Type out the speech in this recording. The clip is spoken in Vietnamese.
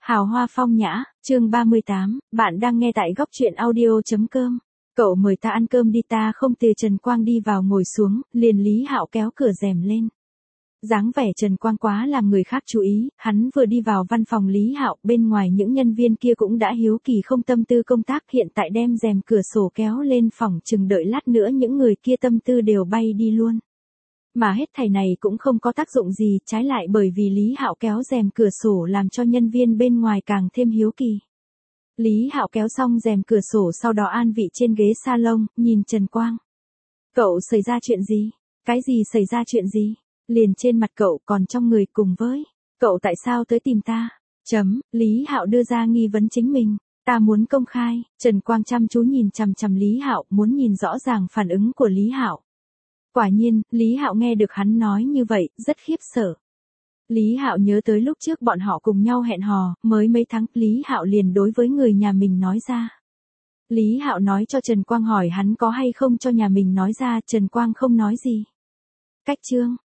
Hào hoa phong nhã, chương 38, bạn đang nghe tại góc truyện audio.com. Cậu mời ta ăn cơm đi, ta không. Từ Trần Quang đi vào ngồi xuống, liền Lý Hạo kéo cửa rèm lên. Dáng vẻ Trần Quang quá làm người khác chú ý, hắn vừa đi vào văn phòng Lý Hạo, bên ngoài những nhân viên kia cũng đã hiếu kỳ không tâm tư công tác, hiện tại đem rèm cửa sổ kéo lên phòng, chừng đợi lát nữa những người kia tâm tư đều bay đi luôn. Mà hết thảy này cũng không có tác dụng gì, trái lại bởi vì Lý Hạo kéo rèm cửa sổ làm cho nhân viên bên ngoài càng thêm hiếu kỳ. Lý Hạo kéo xong rèm cửa sổ, sau đó an vị trên ghế salon, nhìn Trần Quang. Cậu xảy ra chuyện gì? Cái gì xảy ra chuyện gì? Liền trên mặt cậu còn trong người cùng với. Cậu tại sao tới tìm ta? Lý Hạo đưa ra nghi vấn chính mình. Ta muốn công khai. Trần Quang chăm chú nhìn chằm chằm Lý Hạo, muốn nhìn rõ ràng phản ứng của Lý Hạo. Quả nhiên, Lý Hạo nghe được hắn nói như vậy, rất khiếp sợ. Lý Hạo nhớ tới lúc trước bọn họ cùng nhau hẹn hò, mới mấy tháng, Lý Hạo liền đối với người nhà mình nói ra. Lý Hạo nói cho Trần Quang hỏi hắn có hay không cho nhà mình nói ra, Trần Quang không nói gì. Cách chương,